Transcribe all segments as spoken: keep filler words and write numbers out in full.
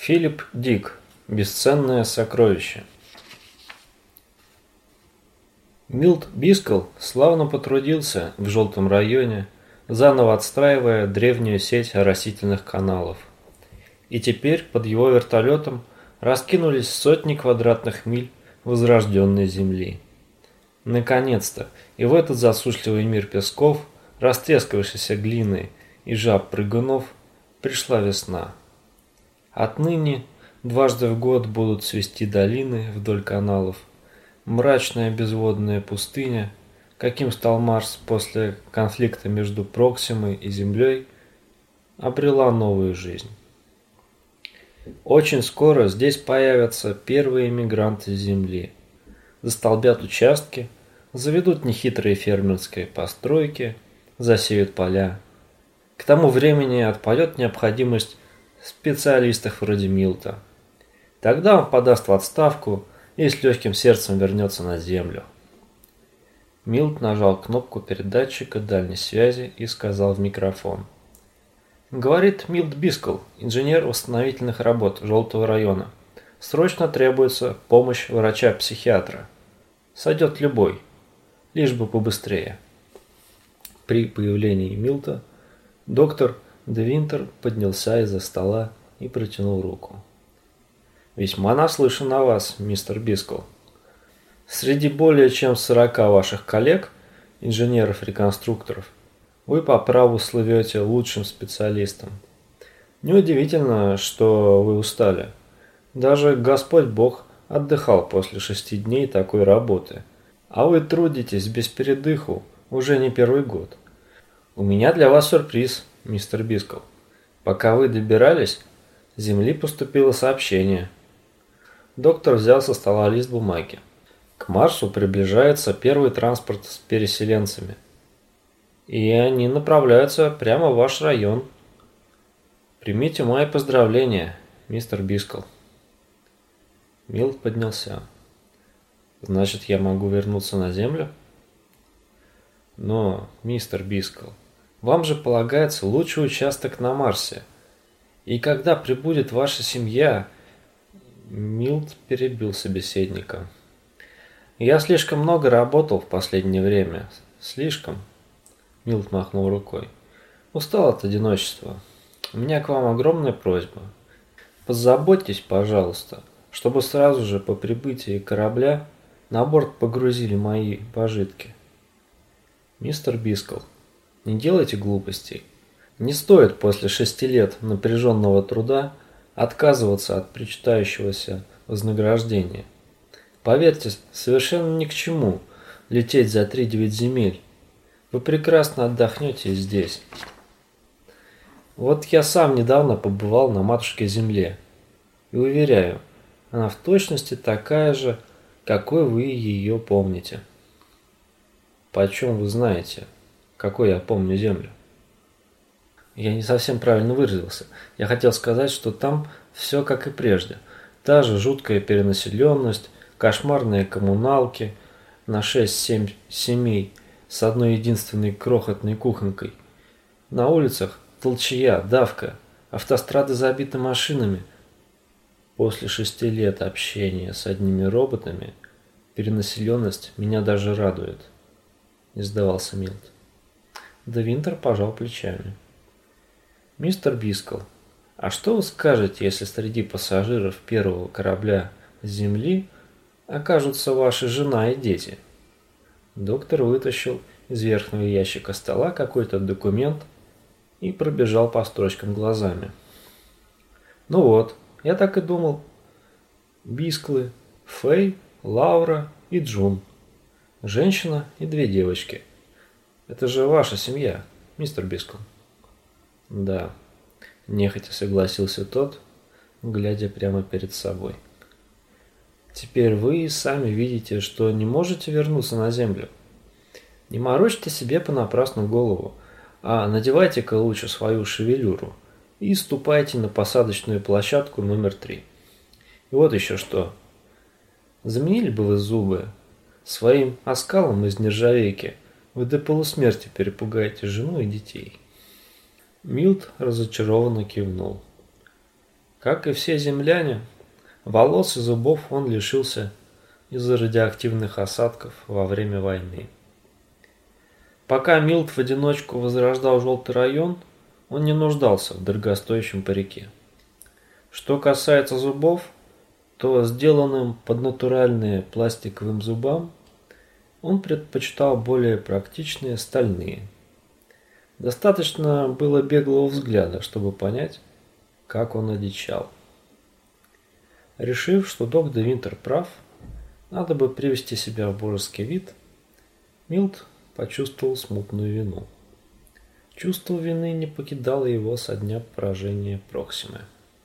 Филипп Дик. Бесценное сокровище. Милт Бискл славно потрудился в Желтом районе, заново отстраивая древнюю сеть оросительных каналов. И теперь под его вертолетом раскинулись сотни квадратных миль возрожденной земли. Наконец-то и в этот засушливый мир песков, растрескавшейся глины и жаб-прыгунов пришла весна. Отныне дважды в год будут цвести долины вдоль каналов. Мрачная безводная пустыня, каким стал Марс после конфликта между Проксимой и Землей, обрела новую жизнь. Очень скоро здесь появятся первые мигранты с Земли. Застолбят участки, заведут нехитрые фермерские постройки, засеют поля. К тому времени отпадет необходимость в специалистах вроде Милта. Тогда он подаст в отставку и с легким сердцем вернется на Землю. Милт нажал кнопку передатчика дальней связи и сказал в микрофон. «Говорит Милт Бискл, инженер восстановительных работ Желтого района. Срочно требуется помощь врача-психиатра. Сойдет любой, лишь бы побыстрее». При появлении Милта доктор Де Винтер поднялся из-за стола и протянул руку. «Весьма наслышан о вас, мистер Бискл. Среди более чем сорока ваших коллег, инженеров-реконструкторов, вы по праву слывете лучшим специалистом. Неудивительно, что вы устали. Даже Господь Бог отдыхал после шести дней такой работы, а вы трудитесь без передыху уже не первый год. У меня для вас сюрприз, мистер Бискл. Пока вы добирались, с Земли поступило сообщение». Доктор взял со стола лист бумаги. К Марсу приближается первый транспорт с переселенцами. И они направляются прямо в ваш район. Примите мои поздравления, мистер Бискл. Милт поднялся. Значит, я могу вернуться на Землю? Но, мистер Бискл, вам же полагается лучший участок на Марсе. И когда прибудет ваша семья... Милт перебил собеседника. «Я слишком много работал в последнее время. Слишком». Милт махнул рукой. «Устал от одиночества. У меня к вам огромная просьба. Позаботьтесь, пожалуйста, чтобы сразу же по прибытии корабля на борт погрузили мои пожитки. Мистер Бискл, не делайте глупостей. Не стоит после шести лет напряженного труда отказываться от причитающегося вознаграждения. Поверьте, совершенно ни к чему лететь за три-девять земель. Вы прекрасно отдохнете здесь. Вот я сам недавно побывал на матушке Земле. И уверяю, она в точности такая же, какой вы ее помните». «Почем вы знаете, какой я помню Землю?» Я не совсем правильно выразился. Я хотел сказать, что там все как и прежде. Та же жуткая перенаселенность, кошмарные коммуналки на шесть-семь семей с одной единственной крохотной кухонкой. На улицах толчья, давка, автострады забиты машинами. После шести лет общения с одними роботами перенаселенность меня даже радует. Не сдавался Милт. Де Винтер пожал плечами. «Мистер Бискл, а что вы скажете, если среди пассажиров первого корабля с Земли окажутся ваша жена и дети?» Доктор вытащил из верхнего ящика стола какой-то документ и пробежал по строчкам глазами. «Ну вот, я так и думал. Бисклы, Фэй, Лаура и Джун. Женщина и две девочки. Это же ваша семья, мистер Бискл». «Да», – нехотя согласился тот, глядя прямо перед собой. «Теперь вы сами видите, что не можете вернуться на Землю. Не морочьте себе понапрасну голову, а надевайте-ка лучше свою шевелюру и ступайте на посадочную площадку номер три. И вот еще что. Заменили бы вы зубы. Своим оскалом из нержавейки вы до полусмерти перепугаете жену и детей». Милт разочарованно кивнул. Как и все земляне, волос и зубов он лишился из-за радиоактивных осадков во время войны. Пока Милт в одиночку возрождал Желтый район, он не нуждался в дорогостоящем парике. Что касается зубов, то сделанным под натуральные пластиковым зубам он предпочитал более практичные стальные. Достаточно было беглого взгляда, чтобы понять, как он одичал. Решив, что док де Винтер прав, надо бы привести себя в божеский вид, Милт почувствовал смутную вину. Чувство вины не покидало его со дня поражения Проксимы.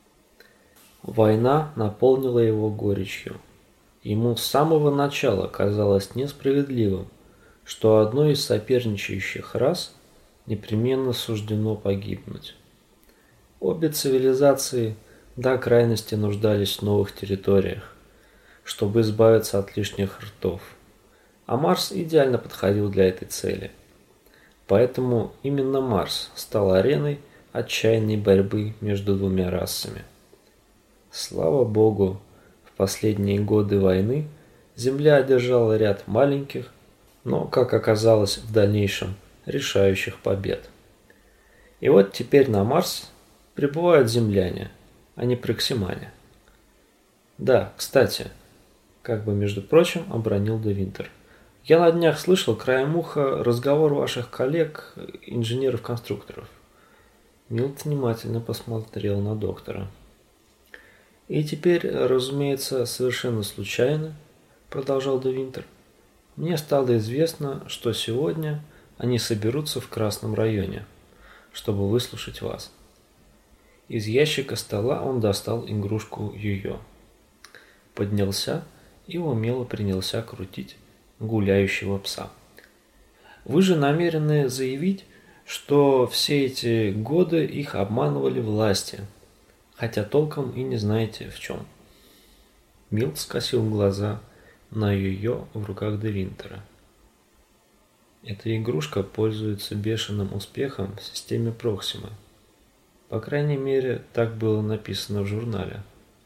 Война наполнила его горечью. Ему с самого начала казалось несправедливым, что одной из соперничающих рас непременно суждено погибнуть. Обе цивилизации до крайности нуждались в новых территориях, чтобы избавиться от лишних ртов, а Марс идеально подходил для этой цели. Поэтому именно Марс стал ареной отчаянной борьбы между двумя расами. Слава Богу, в последние годы войны Земля одержала ряд маленьких, но, как оказалось в дальнейшем, решающих побед. И вот теперь на Марс прибывают земляне, а не проксимане. Да, кстати, как бы между прочим обронил де Винтер. Я на днях слышал краем уха разговор ваших коллег, инженеров-конструкторов. Милт внимательно посмотрел на доктора. И теперь, разумеется, совершенно случайно, продолжал де Винтер, мне стало известно, что сегодня они соберутся в Красном районе, чтобы выслушать вас. Из ящика стола он достал игрушку Йо-Йо. Поднялся и умело принялся крутить гуляющего пса. Вы же намерены заявить, что все эти годы их обманывали власти, хотя толком и не знаете в чем. Милт скосил глаза на Йо-Йо в руках де Винтера. Эта игрушка пользуется бешеным успехом в системе Проксимы. По крайней мере, так было написано в журнале.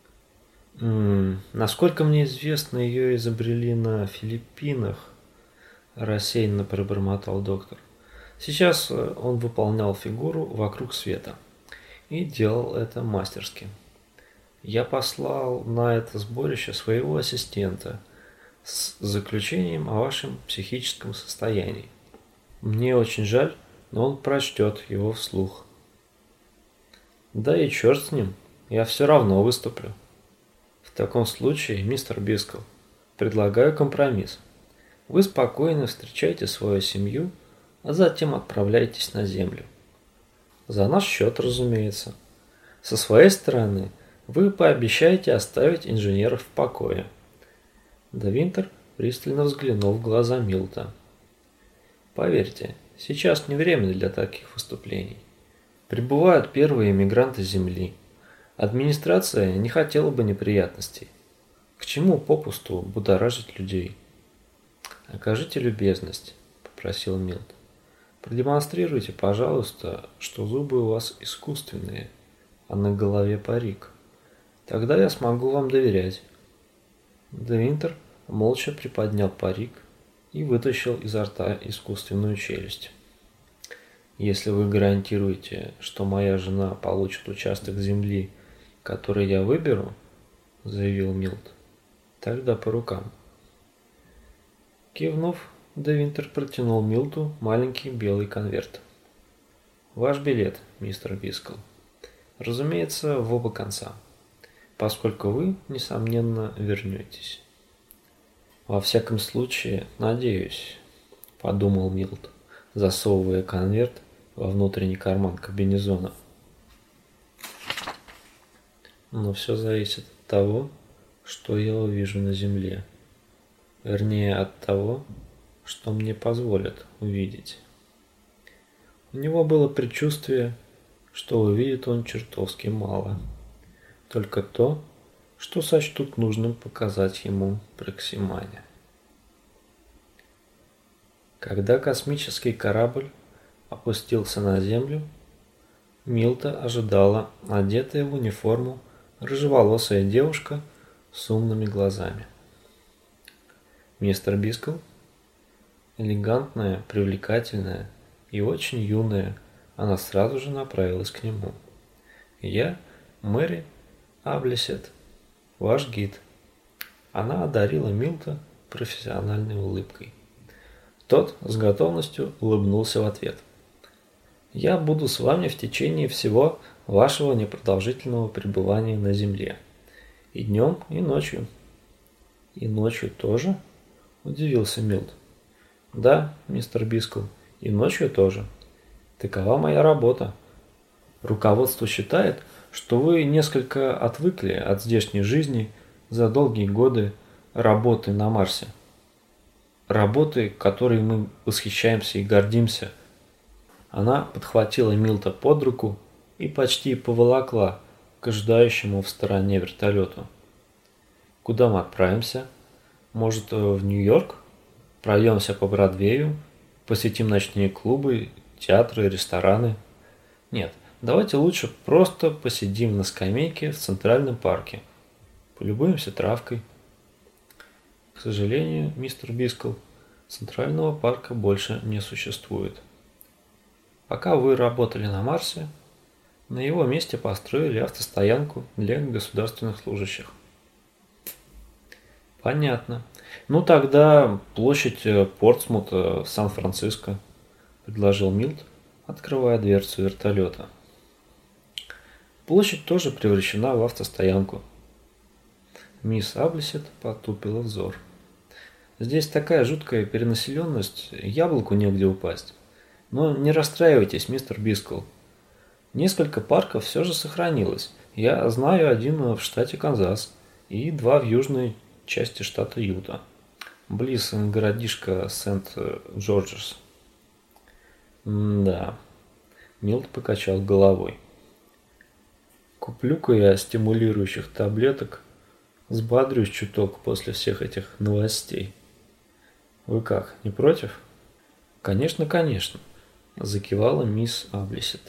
М-м, насколько мне известно, ее изобрели на Филиппинах, рассеянно пробормотал доктор. Сейчас он выполнял фигуру вокруг света и делал это мастерски. Я послал на это сборище своего ассистента с заключением о вашем психическом состоянии. Мне очень жаль, но он прочтет его вслух. Да и черт с ним, я все равно выступлю. В таком случае, мистер Бискл, предлагаю компромисс. Вы спокойно встречайте свою семью, а затем отправляйтесь на Землю. За наш счет, разумеется. Со своей стороны, вы пообещаете оставить инженеров в покое. Де Винтер пристально взглянул в глаза Милта. Поверьте, сейчас не время для таких выступлений. Прибывают первые эмигранты Земли. Администрация не хотела бы неприятностей. К чему попусту будоражить людей? Окажите любезность, попросил Милт. Продемонстрируйте, пожалуйста, что зубы у вас искусственные, а на голове парик. Тогда я смогу вам доверять. Де Винтер молча приподнял парик и вытащил изо рта искусственную челюсть. Если вы гарантируете, что моя жена получит участок земли, который я выберу, заявил Милт, тогда по рукам. Кивнув, де Винтер протянул Милту маленький белый конверт. Ваш билет, мистер Бискл. Разумеется, в оба конца, поскольку вы, несомненно, вернетесь. Во всяком случае, надеюсь, подумал Милт, засовывая конверт во внутренний карман комбинезона. Но все зависит от того, что я увижу на земле. Вернее, от того, что мне позволят увидеть. У него было предчувствие, что увидит он чертовски мало. Только то, что сочтут нужным показать ему проксимане. Когда космический корабль опустился на Землю, Милта ожидала одетая в униформу рыжеволосая девушка с умными глазами. Мистер Бискл, элегантная, привлекательная и очень юная, она сразу же направилась к нему. «Я Мэри Аблисет, ваш гид». Она одарила Милта профессиональной улыбкой. Тот с готовностью улыбнулся в ответ. «Я буду с вами в течение всего вашего непродолжительного пребывания на земле. И днем, и ночью». «И ночью тоже?» – удивился Милт. «Да, мистер Бискл, и ночью тоже. Такова моя работа. Руководство считает, что вы несколько отвыкли от здешней жизни за долгие годы работы на Марсе. Работы, которой мы восхищаемся и гордимся». Она подхватила Милта под руку и почти поволокла к ожидающему в стороне вертолету. «Куда мы отправимся? Может, в Нью-Йорк? Пройдемся по Бродвею, посетим ночные клубы, театры, рестораны? Нет, давайте лучше просто посидим на скамейке в Центральном парке, полюбуемся травкой». «К сожалению, мистер Бискл, Центрального парка больше не существует. Пока вы работали на Марсе, на его месте построили автостоянку для государственных служащих». «Понятно. Ну тогда площадь Портсмута в Сан-Франциско», – предложил Милт, открывая дверцу вертолета. Площадь тоже превращена в автостоянку. Мисс Аблисет потупила взор. «Здесь такая жуткая перенаселенность, яблоку негде упасть. Но не расстраивайтесь, мистер Бискл. Несколько парков все же сохранилось. Я знаю один в штате Канзас и два в южной части штата Юта, близ городишка Сент-Джорджес». «Да», – Милт покачал головой. «Куплю-ка я стимулирующих таблеток, взбодрюсь чуток после всех этих новостей. Вы как, не против?» «Конечно, конечно», – закивала мисс Аблисет.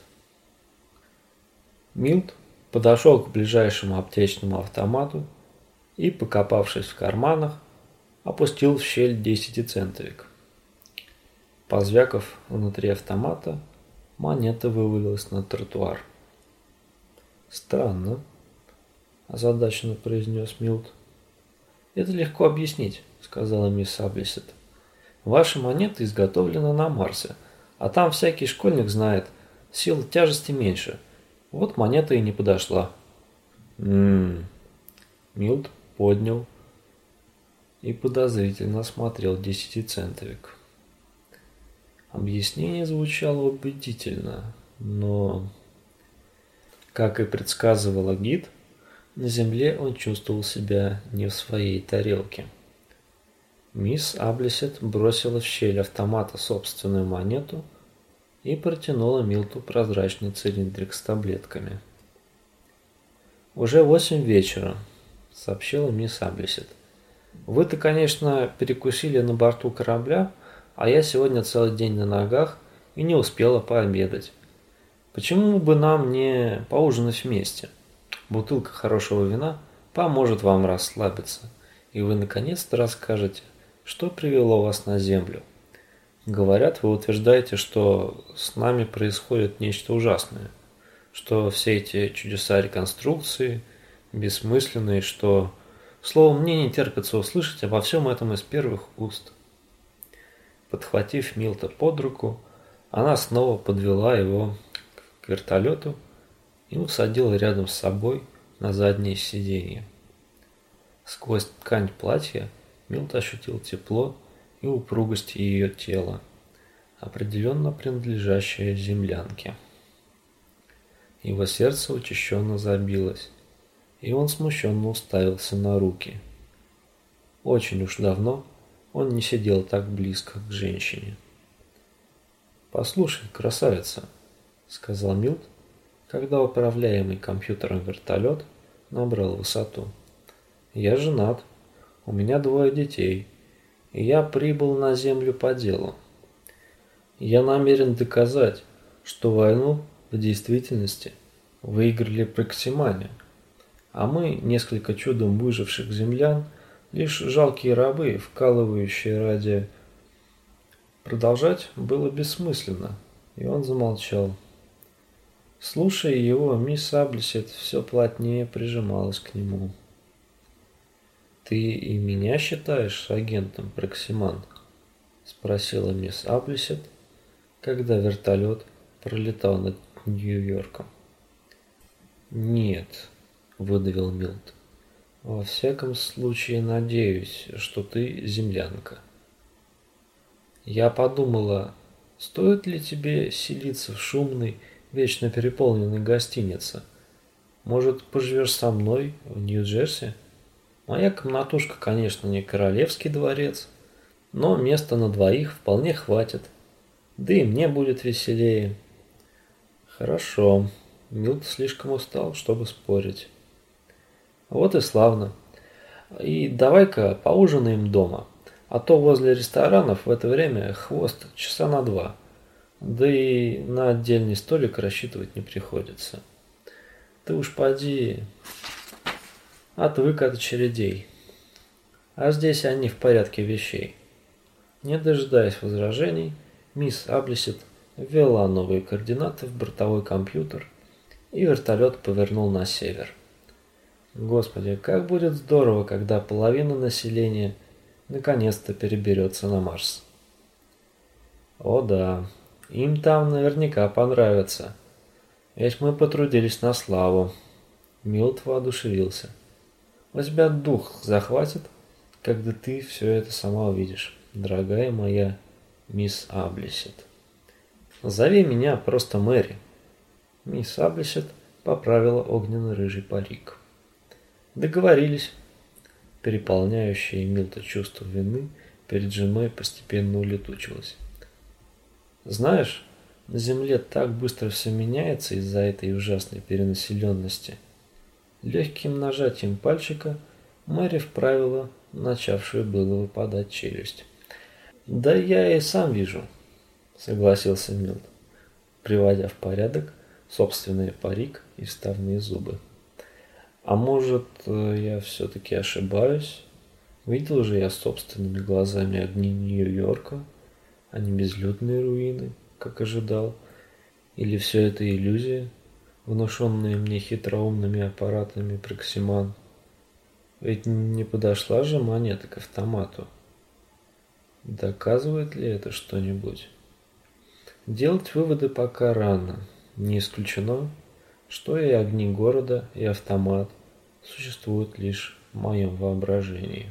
Милт подошел к ближайшему аптечному автомату и, покопавшись в карманах, опустил в щель десятицентовик. Позвякав внутри автомата, монета вывалилась на тротуар. «Странно», – озадаченно произнес Милт. «Это легко объяснить», – сказала мисс Аблисет. «Ваша монета изготовлена на Марсе, а там всякий школьник знает, сила тяжести меньше. Вот монета и не подошла». «М-м-м», Милт поднял и подозрительно осмотрел десятицентовик. Объяснение звучало убедительно, но, как и предсказывала гид, на земле он чувствовал себя не в своей тарелке. Мисс Аблисет бросила в щель автомата собственную монету и протянула Милту прозрачный цилиндрик с таблетками. «Уже восемь вечера», — сообщила мисс Аблисет. «Вы-то, конечно, перекусили на борту корабля, а я сегодня целый день на ногах и не успела пообедать. Почему бы нам не поужинать вместе? Бутылка хорошего вина поможет вам расслабиться, и вы наконец-то расскажете, что привело вас на Землю. Говорят, вы утверждаете, что с нами происходит нечто ужасное, что все эти чудеса реконструкции бессмысленные, что, словом, мне не терпится услышать обо всем этом из первых уст». Подхватив Милта под руку, она снова подвела его к вертолету и усадила рядом с собой на заднее сиденье. Сквозь ткань платья Милт ощутил тепло и упругость ее тела, определенно принадлежащее землянке. Его сердце учащенно забилось, и он смущенно уставился на руки. Очень уж давно он не сидел так близко к женщине. «Послушай, красавица», — сказал Милт, когда управляемый компьютером вертолет набрал высоту. «Я женат, у меня двое детей, и я прибыл на Землю по делу. Я намерен доказать, что войну в действительности выиграли проксимане, А мы, несколько чудом выживших землян, лишь жалкие рабы, вкалывающие ради... Продолжать было бессмысленно, и он замолчал. Слушая его, мисс Аблисет все плотнее прижималась к нему. «Ты и меня считаешь агентом, Проксиман?» — спросила мисс Аблисет, когда вертолет пролетал над Нью-Йорком. «Нет», — выдавил Милт. «Во всяком случае, надеюсь, что ты землянка». Я подумала, стоит ли тебе селиться в шумной, вечно переполненной гостинице? Может, поживешь со мной в Нью-Джерси? Моя комнатушка, конечно, не королевский дворец, но места на двоих вполне хватит. Да и мне будет веселее. Хорошо. Милт слишком устал, чтобы спорить. Вот и славно. И давай-ка поужинаем дома. А то возле ресторанов в это время хвост часа на два. Да и на отдельный столик рассчитывать не приходится. Ты уж поди, отвык от очередей. А здесь они в порядке вещей. Не дожидаясь возражений, мисс Аблисет ввела новые координаты в бортовой компьютер, и вертолет повернул на север. Господи, как будет здорово, когда половина населения наконец-то переберется на Марс. О да, им там наверняка понравится. Ведь мы потрудились на славу. Милт воодушевился. У тебя дух захватит, когда ты все это сама увидишь, дорогая моя мисс Аблисет. Зови меня просто Мэри. Мисс Аблисет поправила огненно-рыжий парик. Договорились. Переполняющее Милта чувство вины перед женой постепенно улетучилось. Знаешь, на Земле так быстро все меняется из-за этой ужасной перенаселенности. Легким нажатием пальчика Мэри вправила начавшую было выпадать челюсть. «Да я и сам вижу», — согласился Милт, приводя в порядок собственный парик и вставные зубы. «А может, я все-таки ошибаюсь? Видел же я собственными глазами огни Нью-Йорка, а не безлюдные руины, как ожидал. Или все это иллюзия, внушенная мне хитроумными аппаратами Проксиман? Ведь не подошла же монета к автомату. Доказывает ли это что-нибудь? Делать выводы пока рано. Не исключено, что и огни города, и автомат существуют лишь в моем воображении».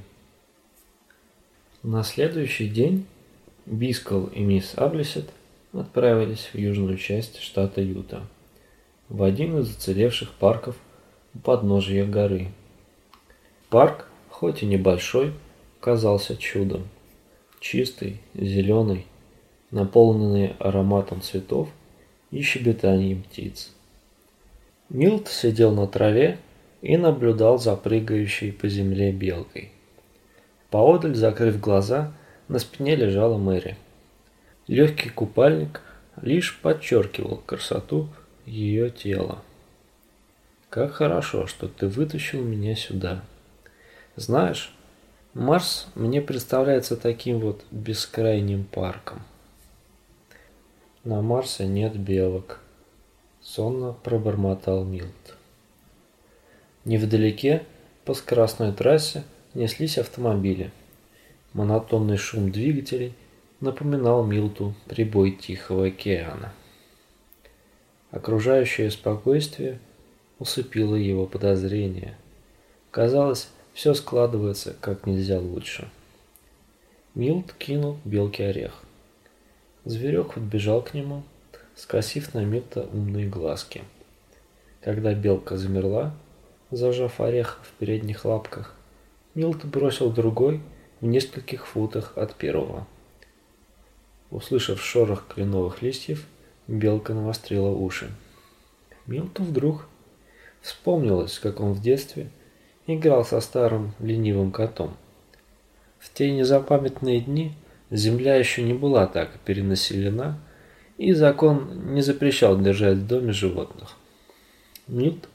На следующий день Бискл и мисс Аблисет отправились в южную часть штата Юта, в один из уцелевших парков у подножия горы. Парк, хоть и небольшой, казался чудом. Чистый, зеленый, наполненный ароматом цветов и щебетанием птиц. Милт сидел на траве и наблюдал за прыгающей по земле белкой. Поодаль, закрыв глаза, на спине лежала Мэри. Легкий купальник лишь подчеркивал красоту ее тела. «Как хорошо, что ты вытащил меня сюда. Знаешь, Марс мне представляется таким вот бескрайним парком». «На Марсе нет белок», — сонно пробормотал Милт. Невдалеке, по скоростной трассе, неслись автомобили. Монотонный шум двигателей напоминал Милту прибой Тихого океана. Окружающее спокойствие усыпило его подозрения. Казалось, все складывается как нельзя лучше. Милт кинул белке орех. Зверек подбежал к нему, скосив на Милта умные глазки. Когда белка замерла, зажав орех в передних лапках, Милт бросил другой в нескольких футах от первого. Услышав шорох кленовых листьев, белка навострила уши. Милту вдруг вспомнилось, как он в детстве играл со старым ленивым котом. В те незапамятные дни земля еще не была так перенаселена, и закон не запрещал держать в доме животных. Милт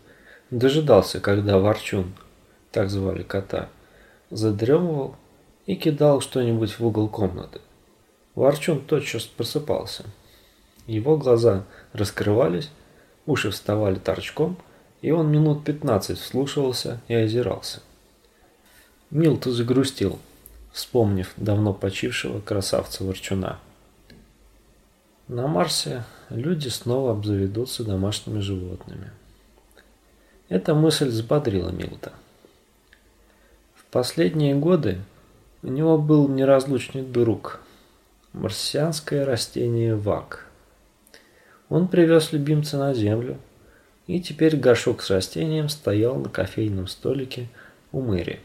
дожидался, когда Ворчун, так звали кота, задремывал и кидал что-нибудь в угол комнаты. Ворчун тотчас просыпался. Его глаза раскрывались, уши вставали торчком, и он минут пятнадцать вслушивался и озирался. Милт загрустил, вспомнив давно почившего красавца Ворчуна. На Марсе люди снова обзаведутся домашними животными. Эта мысль взбодрила Милта. В последние годы у него был неразлучный друг – марсианское растение вак. Он привез любимца на Землю, и теперь горшок с растением стоял на кофейном столике у Мэри.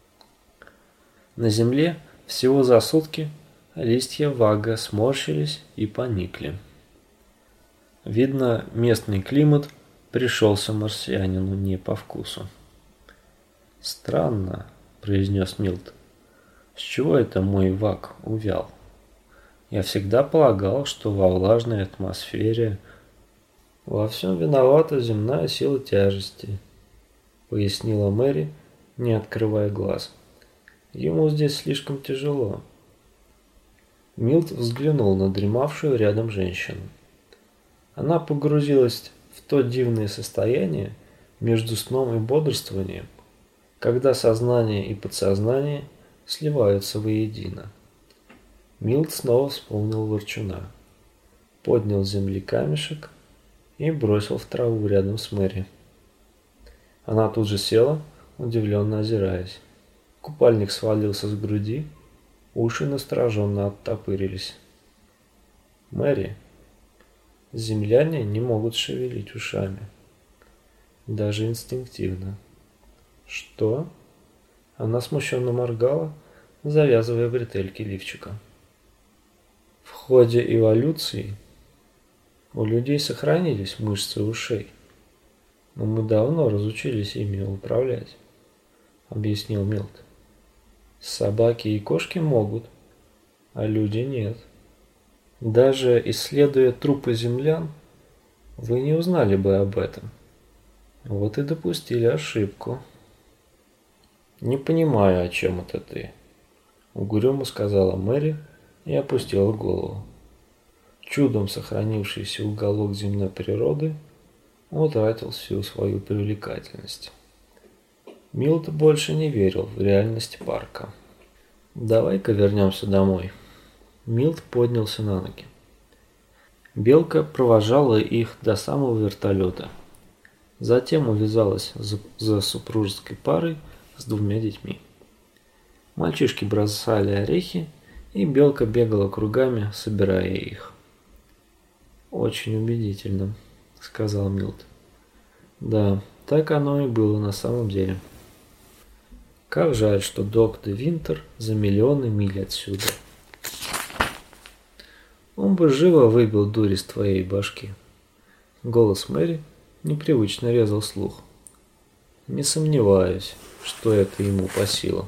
На Земле всего за сутки листья вага сморщились и поникли. Видно, местный климат пришелся марсианину не по вкусу. «Странно», — произнес Милт. «С чего это мой вак увял? Я всегда полагал, что во влажной атмосфере во всем виновата земная сила тяжести», — пояснила Мэри, не открывая глаз. «Ему здесь слишком тяжело». Милт взглянул на дремавшую рядом женщину. Она погрузилась в то дивное состояние между сном и бодрствованием, когда сознание и подсознание сливаются воедино. Милт снова вспомнил Ворчуна, поднял с земли камешек и бросил в траву рядом с Мэри. Она тут же села, удивленно озираясь. Купальник свалился с груди, уши настороженно оттопырились. «Мэри, земляне не могут шевелить ушами, даже инстинктивно». «Что?» Она смущенно моргала, завязывая бретельки лифчика. В ходе эволюции у людей сохранились мышцы ушей, но мы давно разучились ими управлять, объяснил Милт. Собаки и кошки могут, а люди нет. Даже исследуя трупы землян, вы не узнали бы об этом. Вот и допустили ошибку. «Не понимаю, о чем это ты», — угрюмо сказала Мэри и опустила голову. Чудом сохранившийся уголок земной природы утратил всю свою привлекательность. Милт больше не верил в реальность парка. «Давай-ка вернемся домой». Милт поднялся на ноги. Белка провожала их до самого вертолета. Затем увязалась за, за супружеской парой с двумя детьми. Мальчишки бросали орехи, и белка бегала кругами, собирая их. «Очень убедительно», — сказал Милт. «Да, так оно и было на самом деле. Как жаль, что Док де Винтер за миллионы миль отсюда. Он бы живо выбил дурь из твоей башки». Голос Мэри непривычно резал слух. «Не сомневаюсь, что это ему по силам».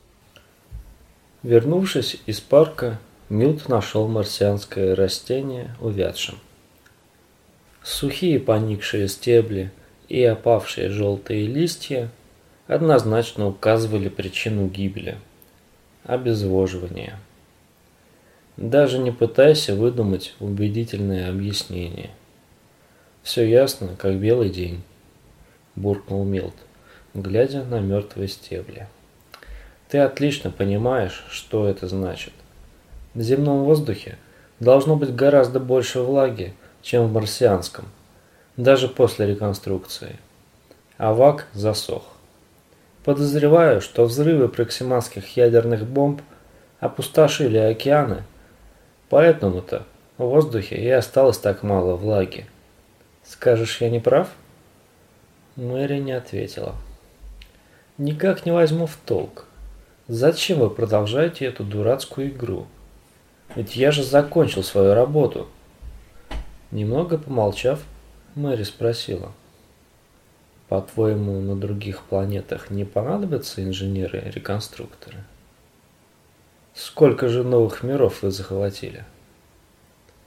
Вернувшись из парка, Милт нашел марсианское растение увядшим. Сухие поникшие стебли и опавшие желтые листья однозначно указывали причину гибели – обезвоживание. Даже не пытайся выдумать убедительное объяснение. «Все ясно, как белый день», – буркнул Милт, глядя на мертвые стебли. «Ты отлично понимаешь, что это значит. В земном воздухе должно быть гораздо больше влаги, чем в марсианском, даже после реконструкции. А вак засох. Подозреваю, что взрывы проксиманских ядерных бомб опустошили океаны, поэтому-то в воздухе и осталось так мало влаги. Скажешь, я не прав?» Мэри не ответила. «Никак не возьму в толк. Зачем вы продолжаете эту дурацкую игру? Ведь я же закончил свою работу». Немного помолчав, Мэри спросила. «По-твоему, на других планетах не понадобятся инженеры-реконструкторы? Сколько же новых миров вы захватили?»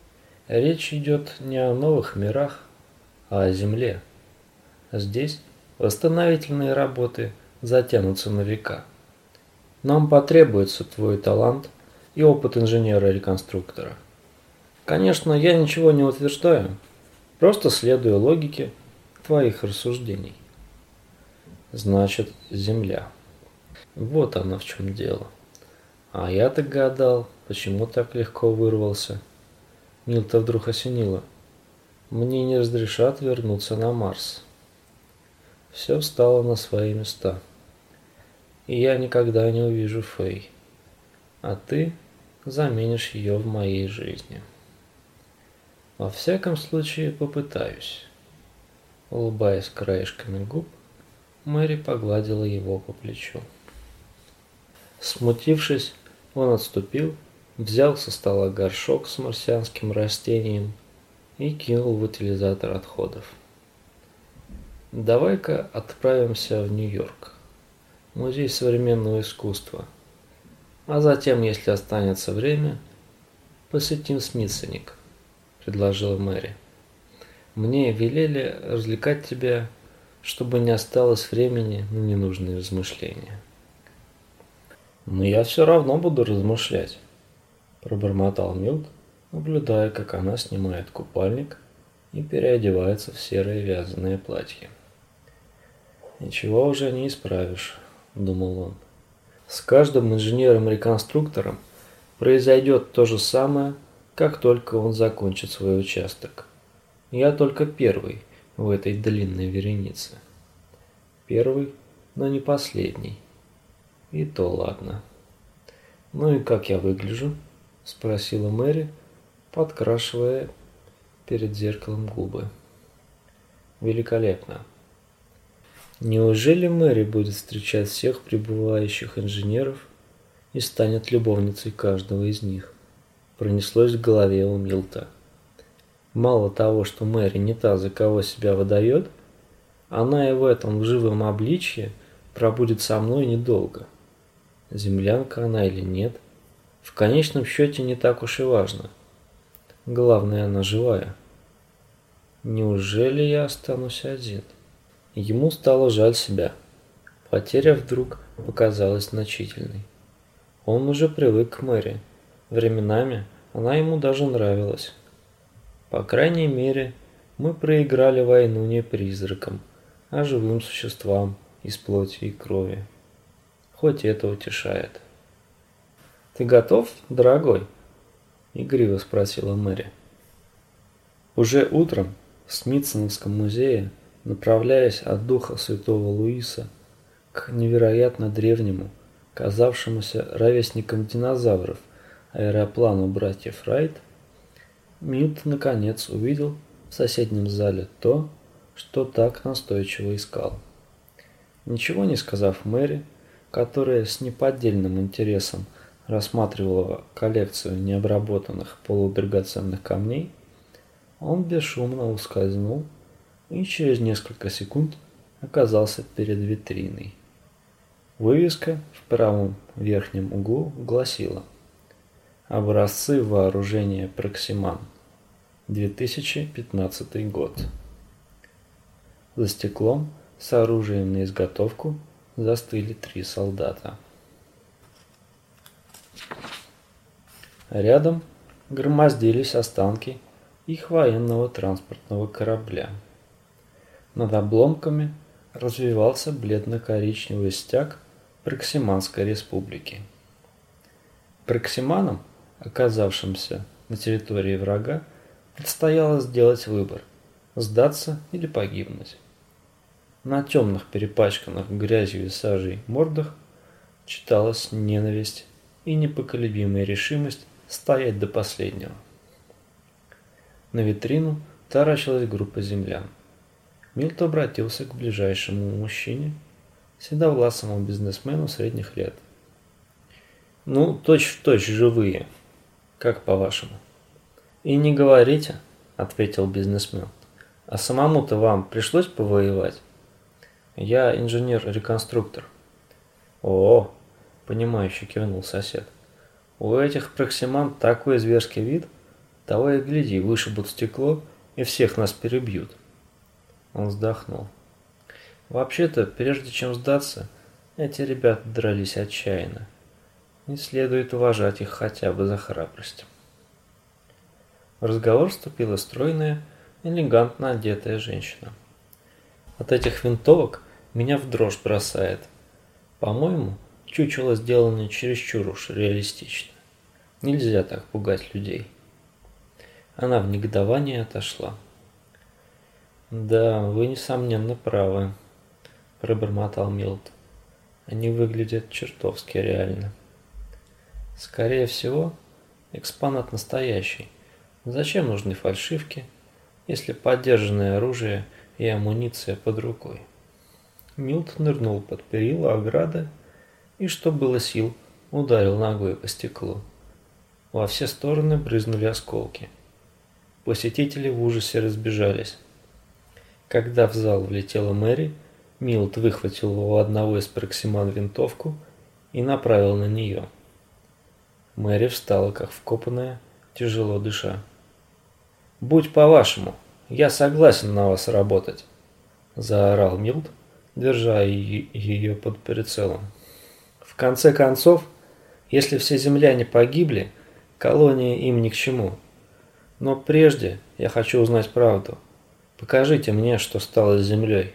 «Речь идет не о новых мирах, а о Земле. Здесь Восстановительные работы затянутся на века. Нам потребуется твой талант и опыт инженера-реконструктора. Конечно, я ничего не утверждаю, просто следую логике твоих рассуждений. Значит, земля. Вот оно в чем дело. А я-то гадал, почему так легко вырвался. Милта вдруг осенило. Мне не разрешат вернуться на Марс. Все встало на свои места. И я никогда не увижу Фэй. А ты заменишь ее в моей жизни. Во всяком случае, попытаюсь. Улыбаясь краешками губ, Мэри погладила его по плечу. Смутившись, он отступил, взял со стола горшок с марсианским растением и кинул в утилизатор отходов. Давай-ка отправимся в Нью-Йорк, музей современного искусства, а затем, если останется время, посетим Смитсоник, предложила Мэри. Мне велели развлекать тебя, чтобы не осталось времени на ненужные размышления. Но я все равно буду размышлять, пробормотал Милт, наблюдая, как она снимает купальник и переодевается в серое вязаное платье. «Ничего уже не исправишь», — думал он. «С каждым инженером-реконструктором произойдет то же самое, как только он закончит свой участок. Я только первый в этой длинной веренице. Первый, но не последний. И то ладно. Ну и как я выгляжу?» — спросила Мэри, подкрашивая перед зеркалом губы. «Великолепно. Неужели Мэри будет встречать всех прибывающих инженеров и станет любовницей каждого из них?» Пронеслось в голове у Милта. Мало того, что Мэри не та, за кого себя выдает, она и в этом живом обличье пробудет со мной недолго. Землянка она или нет, в конечном счете не так уж и важно. Главное, она живая. Неужели я останусь один? Ему стало жаль себя. Потеря вдруг показалась значительной. Он уже привык к Мэри. Временами она ему даже нравилась. По крайней мере, мы проиграли войну не призракам, а живым существам из плоти и крови. Хоть это утешает. «Ты готов, дорогой?» — игриво спросила Мэри. Уже утром в Смитсоновском музее, направляясь от духа святого Луиса к невероятно древнему, казавшемуся ровесником динозавров, аэроплану братьев Райт, Милт наконец увидел в соседнем зале то, что так настойчиво искал. Ничего не сказав Мэри, которая с неподдельным интересом рассматривала коллекцию необработанных полудрагоценных камней, он бесшумно ускользнул и через несколько секунд оказался перед витриной. Вывеска в правом верхнем углу гласила: «Образцы вооружения Проксиман, две тысячи пятнадцатый год». За стеклом с оружием на изготовку застыли три солдата. Рядом громоздились останки их военного транспортного корабля. Над обломками развивался бледно-коричневый стяг Проксиманской республики. Проксиманам, оказавшимся на территории врага, предстояло сделать выбор – сдаться или погибнуть. На темных, перепачканных грязью и сажей мордах читалась ненависть и непоколебимая решимость стоять до последнего. На витрину таращилась группа землян. Милт обратился к ближайшему мужчине, седовласому бизнесмену средних лет. «Ну, точь-в-точь живые. Как по-вашему?» «И не говорите», — ответил бизнесмен. «А самому-то вам пришлось повоевать?» «Я инженер-реконструктор». «О, — понимающе кивнул сосед, — у этих Проксиман такой зверский вид, того и гляди, вышибут стекло и всех нас перебьют». Он вздохнул. Вообще-то, прежде чем сдаться, эти ребята дрались отчаянно. Не следует уважать их хотя бы за храбрость. В разговор вступила стройная, элегантно одетая женщина. От этих винтовок меня в дрожь бросает. По-моему, чучело сделано чересчур уж реалистично. Нельзя так пугать людей. Она в негодовании отошла. «Да, вы, несомненно, правы», – пробормотал Милт. «Они выглядят чертовски реально. Скорее всего, экспонат настоящий. Зачем нужны фальшивки, если подержанное оружие и амуниция под рукой?» Милт нырнул под перила ограды и, что было сил, ударил ногой по стеклу. Во все стороны брызнули осколки. Посетители в ужасе разбежались. Когда в зал влетела Мэри, Милт выхватил у одного из проксиман винтовку и направил на нее. Мэри встала как вкопанная, тяжело дыша. «Будь по-вашему, я согласен на вас работать», – заорал Милт, держа ее под прицелом. «В конце концов, если все земляне погибли, колония им ни к чему. Но прежде я хочу узнать правду. Покажите мне, что стало с землей».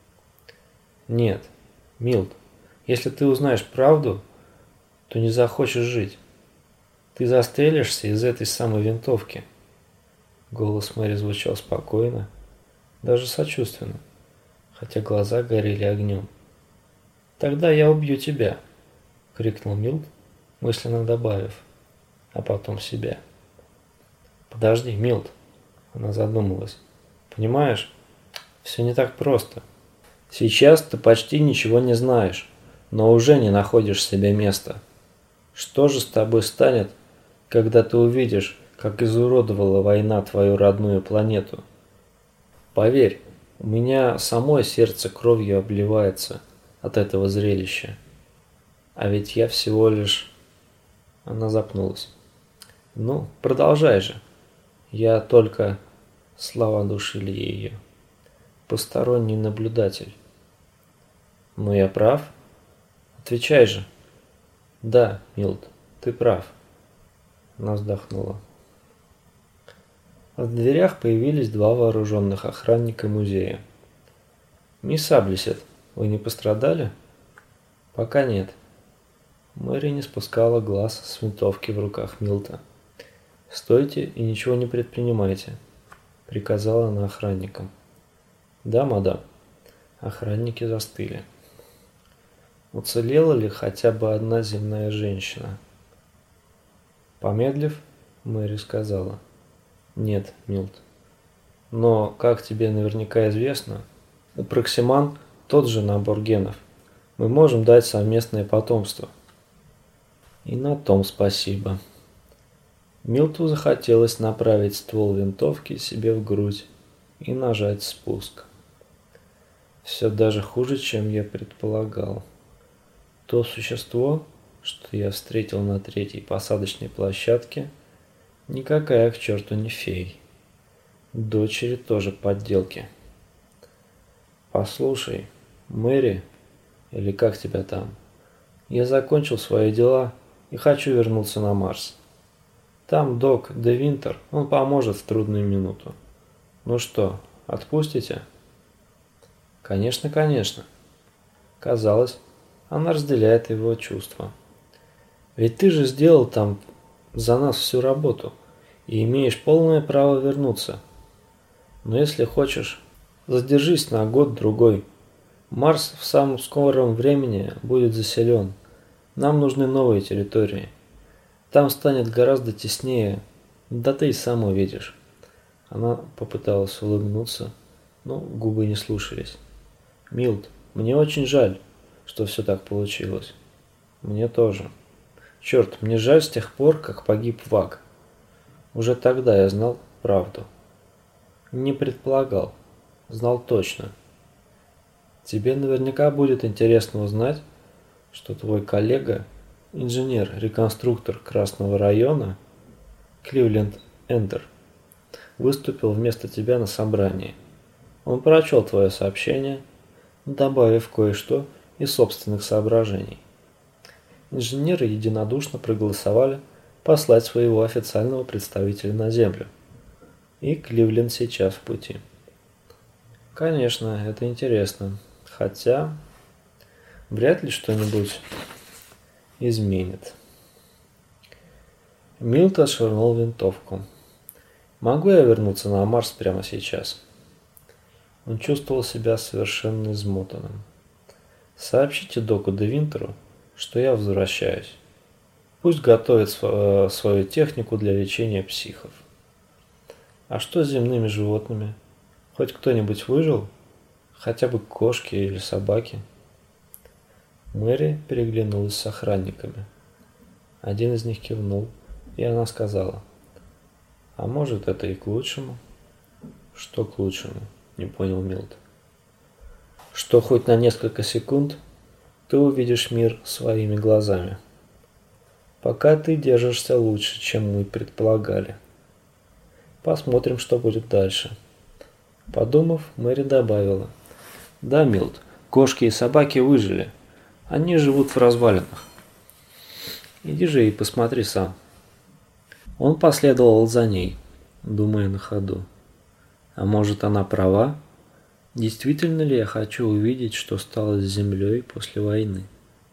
«Нет, Милт, если ты узнаешь правду, то не захочешь жить. Ты застрелишься из этой самой винтовки». Голос Мэри звучал спокойно, даже сочувственно, хотя глаза горели огнем. «Тогда я убью тебя», — крикнул Милт, мысленно добавив, а потом себя. «Подожди, Милт», — она задумалась. «Понимаешь, все не так просто. Сейчас ты почти ничего не знаешь, но уже не находишь себе места. Что же с тобой станет, когда ты увидишь, как изуродовала война твою родную планету? Поверь, у меня самое сердце кровью обливается от этого зрелища. А ведь я всего лишь...» Она запнулась. «Ну, продолжай же. Я только...» Слова душили ее. «Посторонний наблюдатель». «Но я прав? Отвечай же». «Да, Милт, ты прав». Она вздохнула. В дверях появились два вооруженных охранника музея. «Мисс Аблисет, вы не пострадали?» «Пока нет». Мэри не спускала глаз с винтовки в руках Милта. «Стойте и ничего не предпринимайте», — приказала она охранникам. «Да, мадам». Охранники застыли. Уцелела ли хотя бы одна земная женщина? Помедлив, Мэри сказала: «Нет, Милт. Но, как тебе наверняка известно, у Проксиман тот же набор генов. Мы можем дать совместное потомство». И на том спасибо. Милту захотелось направить ствол винтовки себе в грудь и нажать спуск. Все даже хуже, чем я предполагал. То существо, что я встретил на третьей посадочной площадке, никакая к черту не фей. Дочери тоже подделки. «Послушай, Мэри, или как тебя там, я закончил свои дела и хочу вернуться на Марс. Там док Де Винтер, он поможет в трудную минуту. Ну что, отпустите?» «Конечно, конечно». Казалось, она разделяет его чувства. «Ведь ты же сделал там за нас всю работу и имеешь полное право вернуться. Но если хочешь, задержись на год-другой. Марс в самом скором времени будет заселен. Нам нужны новые территории. Там станет гораздо теснее, да ты и сам увидишь». Она попыталась улыбнуться, но губы не слушались. «Милт, мне очень жаль, что все так получилось». «Мне тоже. Черт, мне жаль с тех пор, как погиб Вак. Уже тогда я знал правду. Не предполагал, знал точно. Тебе наверняка будет интересно узнать, что твой коллега, инженер-реконструктор Красного района, Кливленд Эндер, выступил вместо тебя на собрании. Он прочел твое сообщение, добавив кое-что из собственных соображений. Инженеры единодушно проголосовали послать своего официального представителя на Землю. И Кливленд сейчас в пути. Конечно, это интересно, хотя вряд ли что-нибудь изменит. Милт отшвырнул винтовку. «Могу я вернуться на Марс прямо сейчас?» Он чувствовал себя совершенно измотанным. «Сообщите доку де Винтеру, что я возвращаюсь. Пусть готовит свою технику для лечения психов. А что с земными животными? Хоть кто-нибудь выжил? Хотя бы кошки или собаки?» Мэри переглянулась с охранниками. Один из них кивнул, и она сказала: «А может, это и к лучшему?» «Что к лучшему?» — не понял Милт. «Что хоть на несколько секунд ты увидишь мир своими глазами. Пока ты держишься лучше, чем мы предполагали. Посмотрим, что будет дальше». Подумав, Мэри добавила: «Да, Милт, кошки и собаки выжили. Они живут в развалинах. Иди же и посмотри сам». Он последовал за ней, думая на ходу: а может, она права? Действительно ли я хочу увидеть, что стало с землей после войны?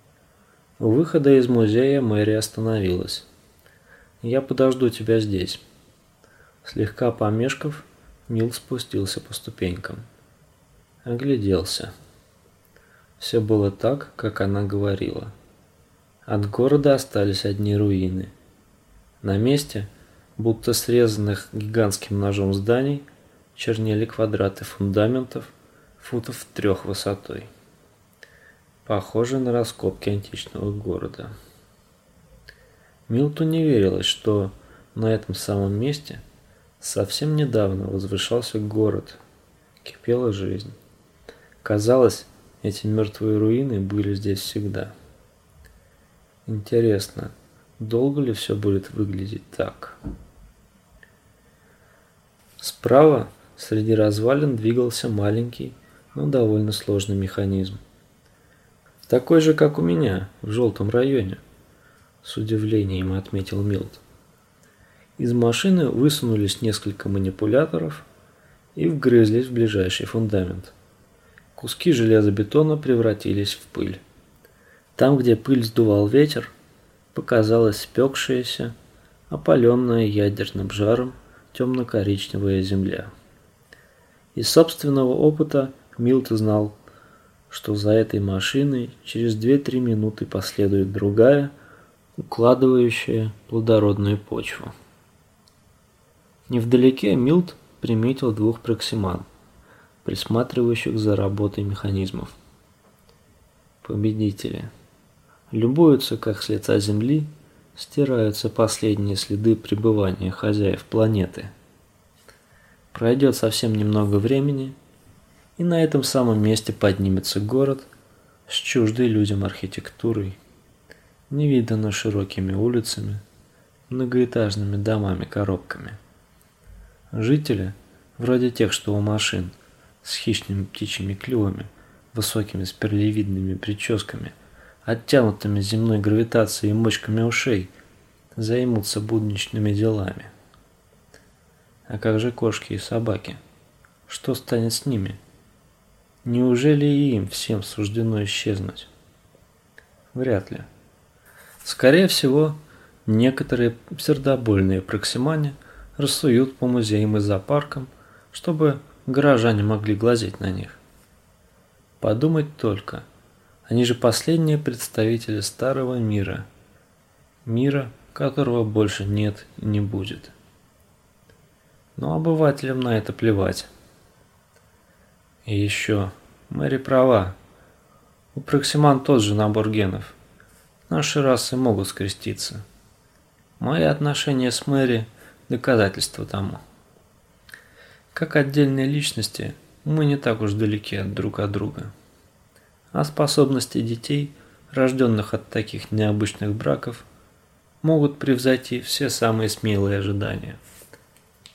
У выхода из музея Мэри остановилась. «Я подожду тебя здесь». Слегка помешков, Милт спустился по ступенькам. Огляделся. Все было так, как она говорила. От города остались одни руины. На месте, будто срезанных гигантским ножом зданий, чернели квадраты фундаментов футов трех высотой. Похоже на раскопки античного города. Милту не верилось, что на этом самом месте совсем недавно возвышался город, кипела жизнь. Казалось, эти мертвые руины были здесь всегда. Интересно, долго ли все будет выглядеть так? Справа среди развалин двигался маленький, но довольно сложный механизм. «Такой же, как у меня, в желтом районе», — с удивлением отметил Милт. Из машины высунулись несколько манипуляторов и вгрызлись в ближайший фундамент. Куски железобетона превратились в пыль. Там, где пыль сдувал ветер, показалась спекшаяся, опаленная ядерным жаром темно-коричневая земля. Из собственного опыта Милт знал, что за этой машиной через две-три минуты последует другая, укладывающая плодородную почву. Невдалеке Милт приметил двух проксиман, присматривающих за работой механизмов. Победители. Любуются, как с лица Земли стираются последние следы пребывания хозяев планеты. Пройдет совсем немного времени, и на этом самом месте поднимется город с чуждой людям архитектурой, невиданно широкими улицами, многоэтажными домами-коробками. Жители, вроде тех, что у машин, с хищными птичьими клювами, высокими спиралевидными прическами, оттянутыми земной гравитацией и мочками ушей, займутся будничными делами. А как же кошки и собаки? Что станет с ними? Неужели и им всем суждено исчезнуть? Вряд ли. Скорее всего, некоторые сердобольные проксимане рассуют по музеям и зоопаркам, чтобы горожане могли глазеть на них. Подумать только, они же последние представители старого мира, мира, которого больше нет и не будет. Но обывателям на это плевать. И еще, Мэри права, у проксиман тот же набор генов. Наши расы могут скреститься. Мои отношения с Мэри – доказательство тому. Как отдельные личности, мы не так уж далеки друг от друга. А способности детей, рожденных от таких необычных браков, могут превзойти все самые смелые ожидания.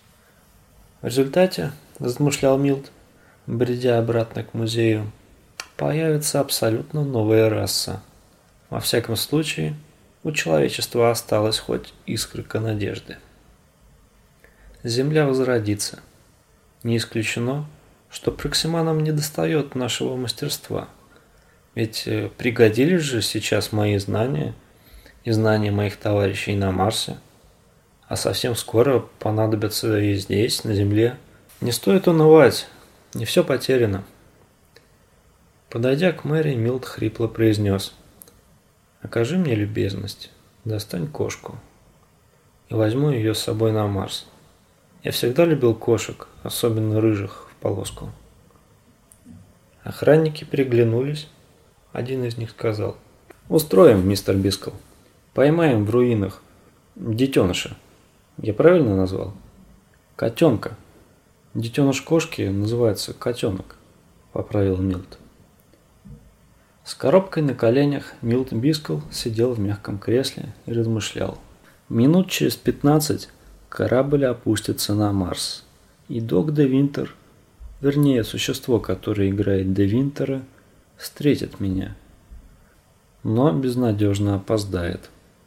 В результате, размышлял Милт, бредя обратно к музею, появится абсолютно новая раса. Во всяком случае, у человечества осталась хоть искорка надежды. Земля возродится. Не исключено, что проксиманам недостает нашего мастерства. Ведь пригодились же сейчас мои знания и знания моих товарищей на Марсе, а совсем скоро понадобятся и здесь, на Земле. Не стоит унывать, не все потеряно. Подойдя к Мэри, Милт хрипло произнес: «Окажи мне любезность, достань кошку и возьму ее с собой на Марс. Я всегда любил кошек, особенно рыжих в полоску». Охранники переглянулись. Один из них сказал: «Устроим, мистер Бискл. Поймаем в руинах детеныша. Я правильно назвал? Котенка. Детеныш кошки называется котенок», — поправил Милт. С коробкой на коленях Милт Бискл сидел в мягком кресле и размышлял. Минут через пятнадцать корабль опустится на Марс, и док де Винтер, вернее, существо, которое играет де Винтера, встретит меня, но безнадежно опоздает.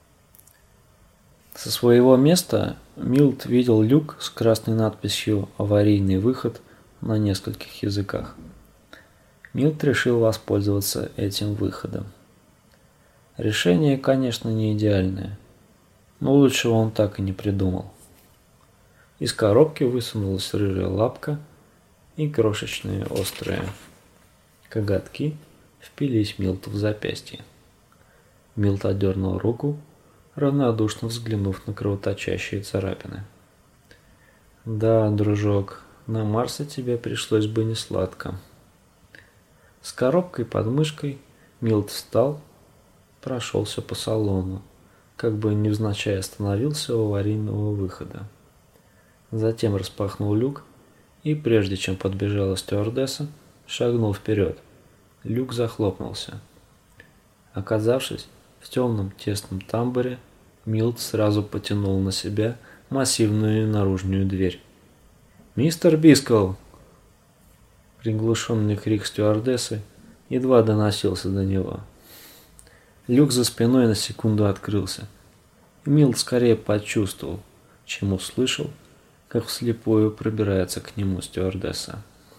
Со своего места Милт видел люк с красной надписью «Аварийный выход» на нескольких языках. Милт решил воспользоваться этим выходом. Решение, конечно, не идеальное, но лучшего он так и не придумал. Из коробки высунулась рыжая лапка, и крошечные острые коготки впились Милту в запястье. Милт отдернул руку, равнодушно взглянув на кровоточащие царапины. «Да, дружок, на Марсе тебе пришлось бы несладко». С коробкой под мышкой Милт встал, прошелся по салону, как бы невзначай остановился у аварийного выхода. Затем распахнул люк и, прежде чем подбежала стюардесса, шагнул вперед. Люк захлопнулся. Оказавшись в темном тесном тамбуре, Милт сразу потянул на себя массивную наружную дверь. «Мистер Бискл!» Приглушенный крик стюардессы едва доносился до него. Люк за спиной на секунду открылся. Милт скорее почувствовал, чем услышал, как вслепую пробирается к нему стюардесса.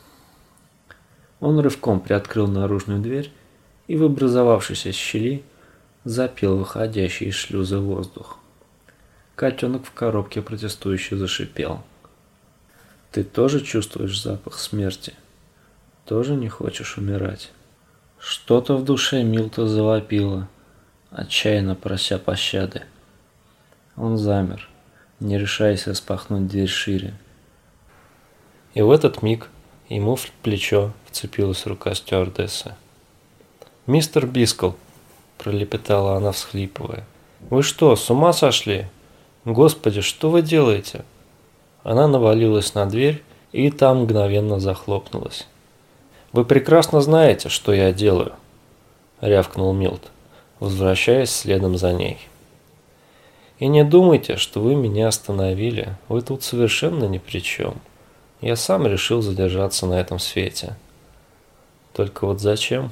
Он рывком приоткрыл наружную дверь и в образовавшейся щели запел выходящий из шлюза воздух. Котенок в коробке протестующе зашипел. «Ты тоже чувствуешь запах смерти? Тоже не хочешь умирать?» Что-то в душе Милта завопило, отчаянно прося пощады. Он замер, не решаясь распахнуть дверь шире. И в этот миг ему в плечо вцепилась рука стюардессы. «Мистер Бискл!» – пролепетала она, всхлипывая. «Вы что, с ума сошли? Господи, что вы делаете?» Она навалилась на дверь, и там мгновенно захлопнулась. «Вы прекрасно знаете, что я делаю», – рявкнул Милт, возвращаясь следом за ней. «И не думайте, что вы меня остановили, вы тут совершенно ни при чем. Я сам решил задержаться на этом свете. Только вот зачем?»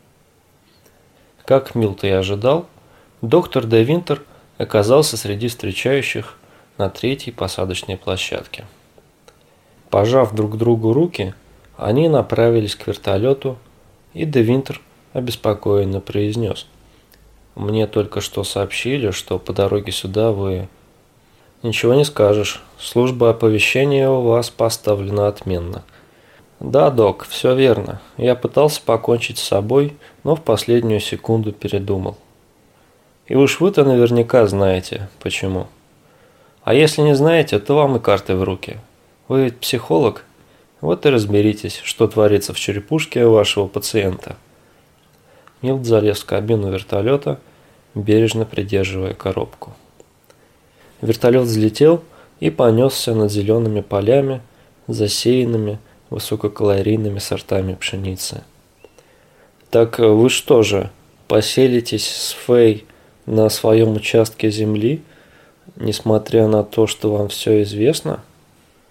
Как Милт и ожидал, доктор де Винтер оказался среди встречающих на третьей посадочной площадке. Пожав друг другу руки, они направились к вертолету, и де Винтер обеспокоенно произнес: «Мне только что сообщили, что по дороге сюда вы...» «Ничего не скажешь, служба оповещения у вас поставлена отменно». «Да, док, все верно. Я пытался покончить с собой, но в последнюю секунду передумал. И уж вы-то наверняка знаете, почему. А если не знаете, то вам и карты в руки. Вы ведь психолог? Вот и разберитесь, что творится в черепушке вашего пациента». Милт залез в кабину вертолета, бережно придерживая коробку. Вертолет взлетел и понесся над зелеными полями, засеянными высококалорийными сортами пшеницы. «Так вы что же, поселитесь с Фэй на своем участке земли, несмотря на то, что вам все известно?»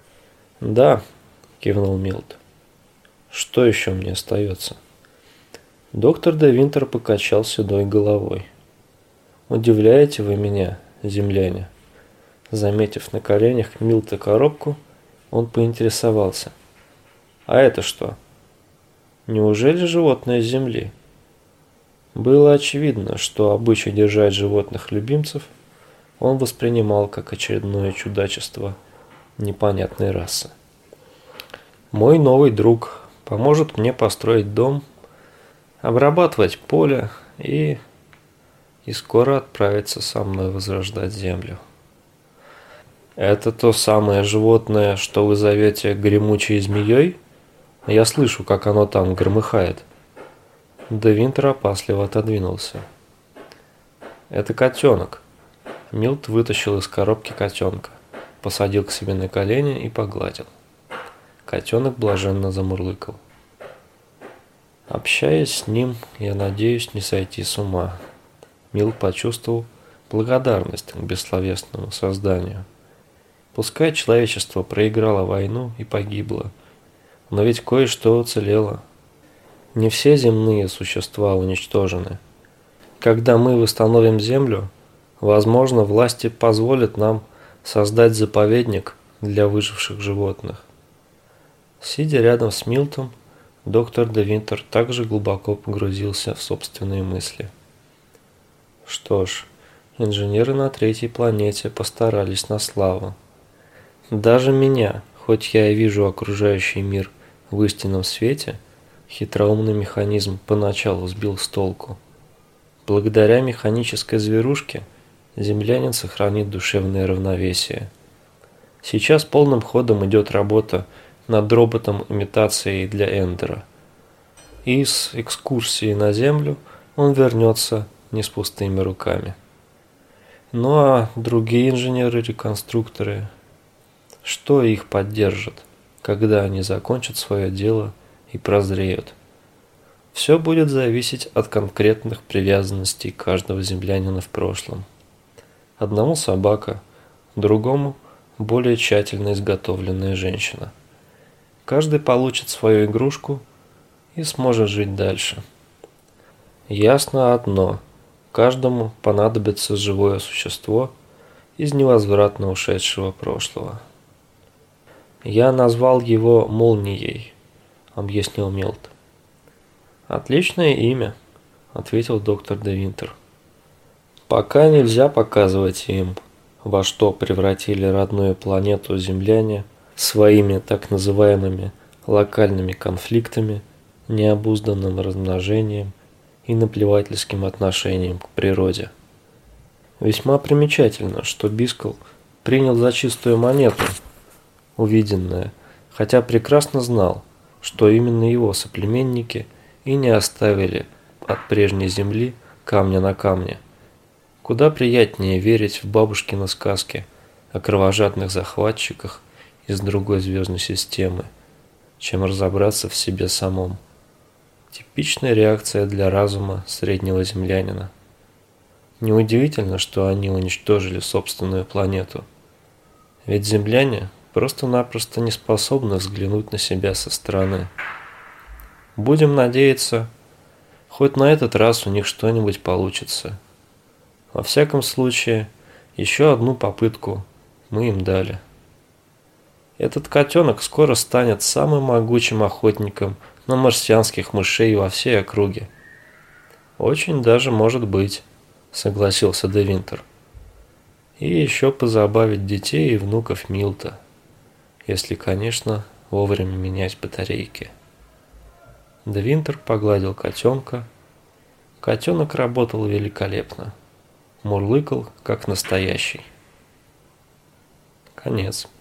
«Да», – кивнул Милт. «Что еще мне остается?» Доктор де Винтер покачал седой головой. «Удивляете вы меня, земляне?» Заметив на коленях Милта коробку, он поинтересовался. «А это что? Неужели животное с земли?» Было очевидно, что обычай держать животных-любимцев он воспринимал как очередное чудачество непонятной расы. «Мой новый друг поможет мне построить дом, обрабатывать поле и... и скоро отправиться со мной возрождать землю». «Это то самое животное, что вы зовете гремучей змеей? Я слышу, как оно там громыхает». Де Винтер опасливо отодвинулся. «Это котенок». Милт вытащил из коробки котенка, посадил к себе на колени и погладил. Котенок блаженно замурлыкал. «Общаясь с ним, я надеюсь не сойти с ума». Милт почувствовал благодарность к бессловесному созданию. Пускай человечество проиграло войну и погибло, но ведь кое-что уцелело. Не все земные существа уничтожены. Когда мы восстановим Землю, возможно, власти позволят нам создать заповедник для выживших животных. Сидя рядом с Милтом, доктор де Винтер также глубоко погрузился в собственные мысли. Что ж, инженеры на третьей планете постарались на славу. Даже меня, хоть я и вижу окружающий мир в истинном свете, хитроумный механизм поначалу сбил с толку. Благодаря механической зверушке землянин сохранит душевное равновесие. Сейчас полным ходом идет работа над роботом-имитацией для Эндера. И с экскурсии на Землю он вернется не с пустыми руками. Ну а другие инженеры-реконструкторы, что их поддержит, когда они закончат свое дело и прозреют? Все будет зависеть от конкретных привязанностей каждого землянина в прошлом. Одному собака, другому более тщательно изготовленная женщина. Каждый получит свою игрушку и сможет жить дальше. Ясно одно: каждому понадобится живое существо из невозвратно ушедшего прошлого. «Я назвал его Молнией», — объяснил Милт. «Отличное имя», — ответил доктор де Винтер. «Пока нельзя показывать им, во что превратили родную планету земляне своими так называемыми локальными конфликтами, необузданным размножением и наплевательским отношением к природе. Весьма примечательно, что Бискл принял за чистую монету увиденное, хотя прекрасно знал, что именно его соплеменники и не оставили от прежней земли камня на камне. Куда приятнее верить в бабушкины сказки о кровожадных захватчиках из другой звездной системы, чем разобраться в себе самом. Типичная реакция для разума среднего землянина. Неудивительно, что они уничтожили собственную планету. Ведь земляне просто-напросто не способны взглянуть на себя со стороны. Будем надеяться, хоть на этот раз у них что-нибудь получится. Во всяком случае, еще одну попытку мы им дали. Этот котенок скоро станет самым могучим охотником на марсианских мышей во всей округе. Очень даже может быть, согласился де Винтер. И еще позабавить детей и внуков Милта, если, конечно, вовремя менять батарейки. Де Винтер погладил котенка. Котенок работал великолепно. Мурлыкал, как настоящий. Конец.